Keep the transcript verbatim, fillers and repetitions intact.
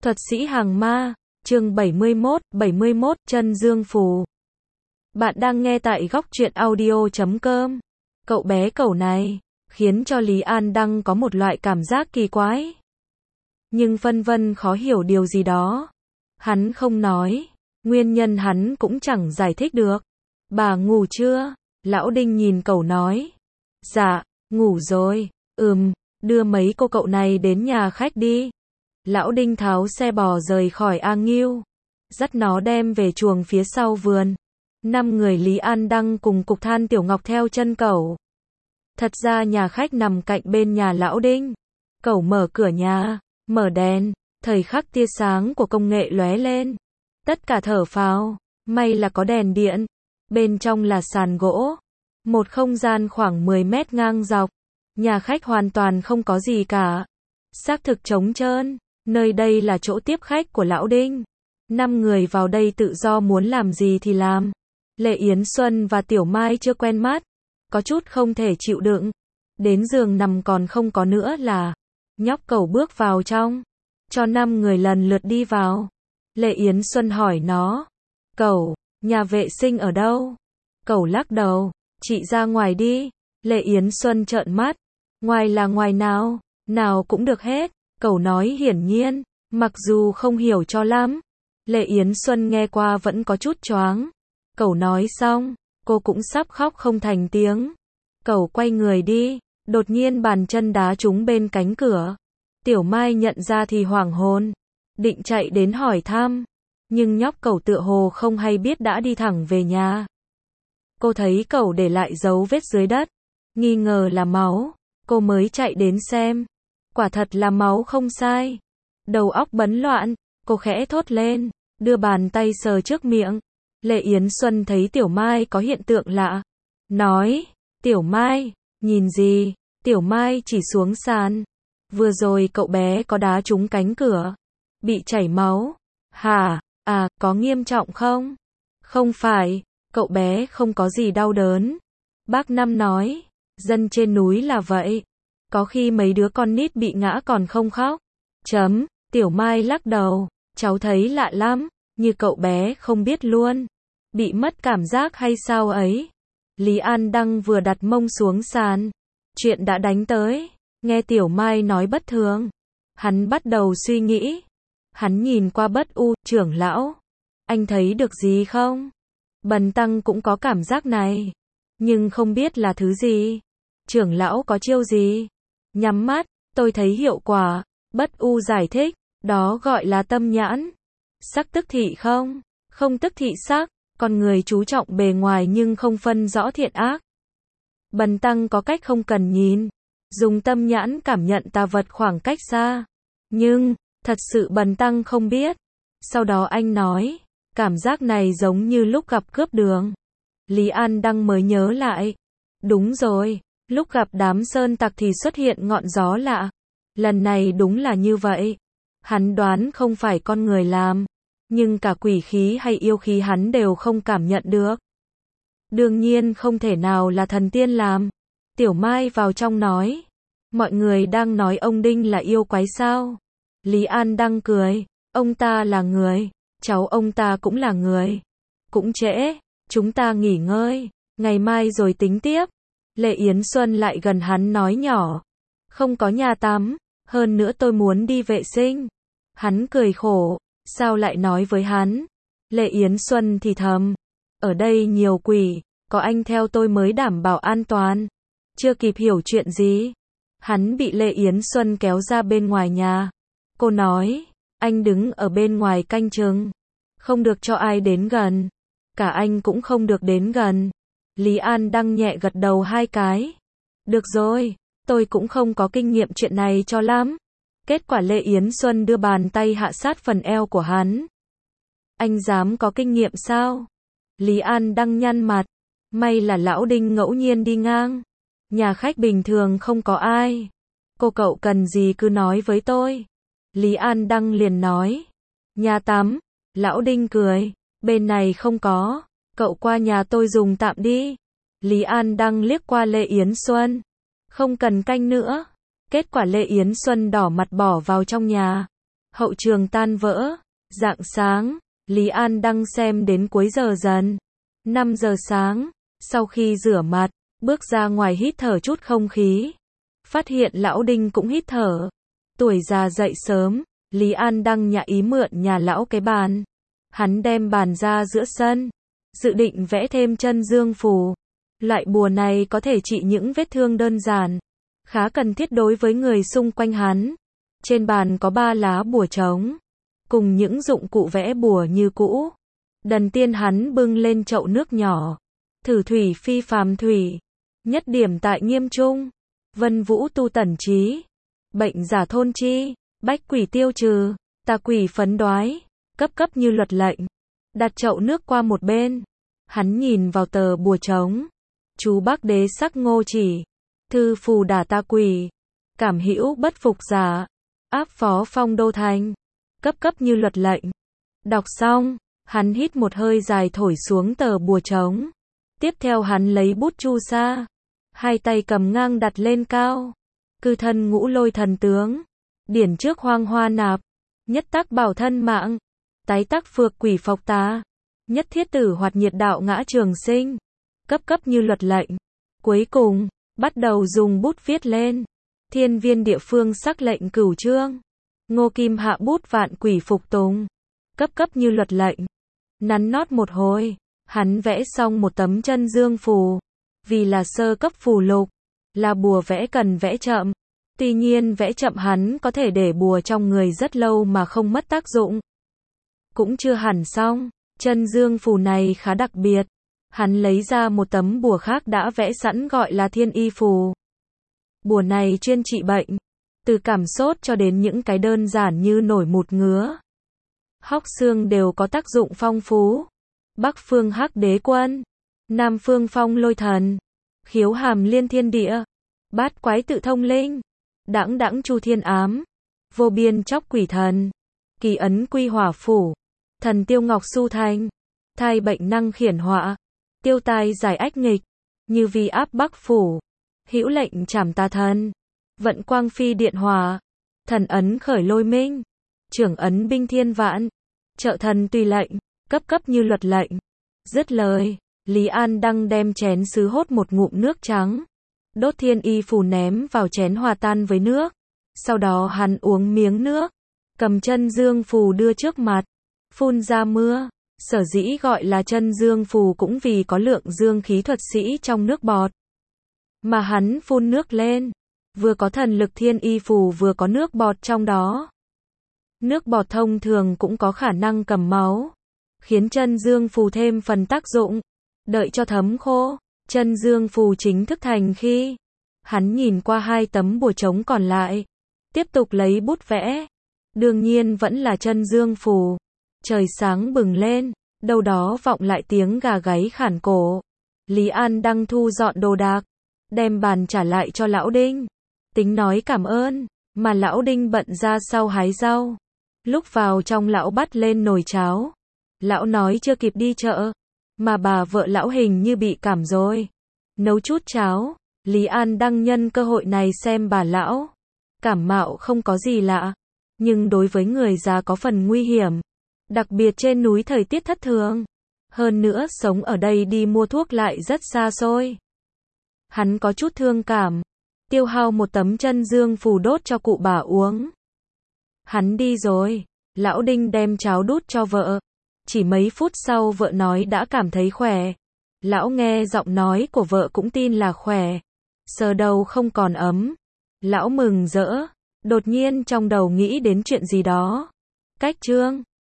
Thuật sĩ hàng ma, chương bảy mươi mốt, bảy mươi mốt, chân dương phù. Bạn đang nghe tại góc truyện audio chấm com. Cậu bé cẩu này, khiến cho Lý An Đăng có một loại cảm giác kỳ quái. Nhưng phân vân khó hiểu điều gì đó. Hắn không nói, nguyên nhân hắn cũng chẳng giải thích được. Bà ngủ chưa? Lão Đinh nhìn cậu nói. Dạ, ngủ rồi, ừm, đưa mấy cô cậu này đến nhà khách đi. Lão Đinh tháo xe bò rời khỏi A Nghiêu, dắt nó đem về chuồng phía sau vườn. Năm người Lý An Đăng cùng Cục Than Tiểu Ngọc theo chân cậu. Thật ra nhà khách nằm cạnh bên nhà Lão Đinh. Cậu mở cửa nhà, mở đèn, thời khắc tia sáng của công nghệ lóe lên. Tất cả thở phào, may là có đèn điện. Bên trong là sàn gỗ, một không gian khoảng mười mét ngang dọc. Nhà khách hoàn toàn không có gì cả. Xác thực trống trơn. Nơi đây là chỗ tiếp khách của Lão Đinh. Năm người vào đây tự do muốn làm gì thì làm. Lệ Yến Xuân và Tiểu Mai chưa quen mắt, có chút không thể chịu đựng. Đến giường nằm còn không có nữa là. Nhóc cẩu bước vào trong, cho năm người lần lượt đi vào. Lệ Yến Xuân hỏi nó, cẩu, nhà vệ sinh ở đâu? Cẩu lắc đầu, chị ra ngoài đi. Lệ Yến Xuân trợn mắt, ngoài là ngoài nào? Nào cũng được hết. Cẩu nói hiển nhiên, mặc dù không hiểu cho lắm. Lệ Yến Xuân nghe qua vẫn có chút choáng. Cẩu nói xong, cô cũng sắp khóc không thành tiếng. Cẩu quay người đi, đột nhiên bàn chân đá trúng bên cánh cửa. Tiểu Mai nhận ra thì hoảng hồn, định chạy đến hỏi thăm. Nhưng nhóc cẩu tựa hồ không hay biết đã đi thẳng về nhà. Cô thấy cẩu để lại dấu vết dưới đất, nghi ngờ là máu, cô mới chạy đến xem. Quả thật là máu không sai. Đầu óc bấn loạn, cô khẽ thốt lên, đưa bàn tay sờ trước miệng. Lệ Yến Xuân thấy Tiểu Mai có hiện tượng lạ. Nói, Tiểu Mai, nhìn gì? Tiểu Mai chỉ xuống sàn. Vừa rồi cậu bé có đá trúng cánh cửa. Bị chảy máu. Hả? À, có nghiêm trọng không? Không phải, cậu bé không có gì đau đớn. Bác Năm nói, dân trên núi là vậy. Có khi mấy đứa con nít bị ngã còn không khóc. Chấm, Tiểu Mai lắc đầu, cháu thấy lạ lắm, như cậu bé không biết luôn. Bị mất cảm giác hay sao ấy? Lý An Đăng vừa đặt mông xuống sàn. Chuyện đã đánh tới. Nghe Tiểu Mai nói bất thường. Hắn bắt đầu suy nghĩ. Hắn nhìn qua Bất U, trưởng lão. Anh thấy được gì không? Bần tăng cũng có cảm giác này. Nhưng không biết là thứ gì. Trưởng lão có chiêu gì? Nhắm mắt, tôi thấy hiệu quả. Bất U giải thích, đó gọi là tâm nhãn. Sắc tức thị không? Không tức thị sắc, con người chú trọng bề ngoài nhưng không phân rõ thiện ác. Bần tăng có cách không cần nhìn, dùng tâm nhãn cảm nhận tà vật khoảng cách xa. Nhưng, thật sự bần tăng không biết. Sau đó anh nói, cảm giác này giống như lúc gặp cướp đường. Lý An Đăng mới nhớ lại. Đúng rồi. Lúc gặp đám sơn tặc thì xuất hiện ngọn gió lạ. Lần này đúng là như vậy. Hắn đoán không phải con người làm. Nhưng cả quỷ khí hay yêu khí hắn đều không cảm nhận được. Đương nhiên không thể nào là thần tiên làm. Tiểu Mai vào trong nói. Mọi người đang nói ông Đinh là yêu quái sao? Lý An Đăng cười. Ông ta là người. Cháu ông ta cũng là người. Cũng trễ. Chúng ta nghỉ ngơi. Ngày mai rồi tính tiếp. Lệ Yến Xuân lại gần hắn nói nhỏ. Không có nhà tắm, hơn nữa tôi muốn đi vệ sinh. Hắn cười khổ, sao lại nói với hắn? Lệ Yến Xuân thì thầm. Ở đây nhiều quỷ, có anh theo tôi mới đảm bảo an toàn. Chưa kịp hiểu chuyện gì. Hắn bị Lệ Yến Xuân kéo ra bên ngoài nhà. Cô nói, anh đứng ở bên ngoài canh chừng. Không được cho ai đến gần. Cả anh cũng không được đến gần. Lý An Đăng nhẹ gật đầu hai cái. Được rồi, tôi cũng không có kinh nghiệm chuyện này cho lắm. Kết quả Lệ Yến Xuân đưa bàn tay hạ sát phần eo của hắn. Anh dám có kinh nghiệm sao? Lý An Đăng nhăn mặt. May là Lão Đinh ngẫu nhiên đi ngang. Nhà khách bình thường không có ai. Cô cậu cần gì cứ nói với tôi. Lý An Đăng liền nói. Nhà tắm. Lão Đinh cười. Bên này không có. Cậu qua nhà tôi dùng tạm đi. Lý An Đăng liếc qua Lệ Yến Xuân. Không cần canh nữa. Kết quả Lệ Yến Xuân đỏ mặt bỏ vào trong nhà. Hậu trường tan vỡ. Rạng sáng, Lý An Đăng xem đến cuối giờ dần. năm giờ sáng, sau khi rửa mặt, bước ra ngoài hít thở chút không khí. Phát hiện lão Đinh cũng hít thở. Tuổi già dậy sớm, Lý An Đăng nhạ ý mượn nhà lão cái bàn. Hắn đem bàn ra giữa sân, dự định vẽ thêm chân dương phù. Loại bùa này có thể trị những vết thương đơn giản, khá cần thiết đối với người xung quanh hắn. Trên bàn có ba lá bùa trống, cùng những dụng cụ vẽ bùa như cũ. Đần tiên hắn bưng lên chậu nước nhỏ. Thử thủy phi phàm thủy, nhất điểm tại nghiêm trung. Vân vũ tu tẩn trí, bệnh giả thôn chi, bách quỷ tiêu trừ, tà quỷ phấn đoái, cấp cấp như luật lệnh. Đặt chậu nước qua một bên, hắn nhìn vào tờ bùa trống. Chú Bắc Đế sắc ngô chỉ, thư phù đả tà quỷ, cảm hữu bất phục giả, áp phó phong đô thành, cấp cấp như luật lệnh. Đọc xong, hắn hít một hơi dài thổi xuống tờ bùa trống. Tiếp theo hắn lấy bút chu sa, hai tay cầm ngang đặt lên cao. Cư thân ngũ lôi thần tướng, điển trước hoang hoa nạp, nhất tác bảo thân mạng, tái tác phược quỷ phộc tá, nhất thiết tử hoạt nhiệt đạo ngã trường sinh, cấp cấp như luật lệnh. Cuối cùng, bắt đầu dùng bút viết lên. Thiên viên địa phương sắc lệnh cửu chương. Ngô Kim hạ bút vạn quỷ phục tùng, cấp cấp như luật lệnh. Nắn nót một hồi, hắn vẽ xong một tấm chân dương phù. Vì là sơ cấp phù lục, là bùa vẽ cần vẽ chậm. Tuy nhiên vẽ chậm hắn có thể để bùa trong người rất lâu mà không mất tác dụng. Cũng chưa hẳn xong, chân dương phù này khá đặc biệt. Hắn lấy ra một tấm bùa khác đã vẽ sẵn gọi là thiên y phù. Bùa này chuyên trị bệnh, từ cảm sốt cho đến những cái đơn giản như nổi mụn ngứa, hóc xương đều có tác dụng phong phú. Bắc phương hắc đế quân, Nam phương phong lôi thần, khiếu hàm liên thiên địa, bát quái tự thông linh, đãng đãng chu thiên ám, vô biên chóc quỷ thần, kỳ ấn quy hỏa phủ, thần tiêu ngọc su thanh, thai bệnh năng khiển họa, tiêu tai giải ách nghịch, như vi áp bắc phủ, hữu lệnh trảm tà thần, vận quang phi điện hòa, thần ấn khởi lôi minh, trưởng ấn binh thiên vạn, trợ thần tùy lệnh, cấp cấp như luật lệnh. Dứt lời, Lý An Đăng đem chén sứ hốt một ngụm nước trắng, đốt thiên y phù ném vào chén hòa tan với nước. Sau đó hắn uống miếng nước, cầm chân dương phù đưa trước mặt, phun ra mưa. Sở dĩ gọi là chân dương phù cũng vì có lượng dương khí thuật sĩ trong nước bọt. Mà hắn phun nước lên, vừa có thần lực thiên y phù vừa có nước bọt trong đó. Nước bọt thông thường cũng có khả năng cầm máu, khiến chân dương phù thêm phần tác dụng. Đợi cho thấm khô, chân dương phù chính thức thành khi. Hắn nhìn qua hai tấm bùa trống còn lại, tiếp tục lấy bút vẽ. Đương nhiên vẫn là chân dương phù. Trời sáng bừng lên, đâu đó vọng lại tiếng gà gáy khản cổ. Lý An Đăng thu dọn đồ đạc, đem bàn trả lại cho lão Đinh. Tính nói cảm ơn, mà lão Đinh bận ra sau hái rau. Lúc vào trong lão bắt lên nồi cháo. Lão nói chưa kịp đi chợ, mà bà vợ lão hình như bị cảm rồi. Nấu chút cháo, Lý An Đăng nhân cơ hội này xem bà lão. Cảm mạo không có gì lạ, nhưng đối với người già có phần nguy hiểm. Đặc biệt trên núi thời tiết thất thường. Hơn nữa sống ở đây đi mua thuốc lại rất xa xôi. Hắn có chút thương cảm. Tiêu hao một tấm chân dương phù đốt cho cụ bà uống. Hắn đi rồi. Lão Đinh đem cháo đút cho vợ. Chỉ mấy phút sau vợ nói đã cảm thấy khỏe. Lão nghe giọng nói của vợ cũng tin là khỏe. Sờ đầu không còn ấm. Lão mừng rỡ. Đột nhiên trong đầu nghĩ đến chuyện gì đó. Cách chương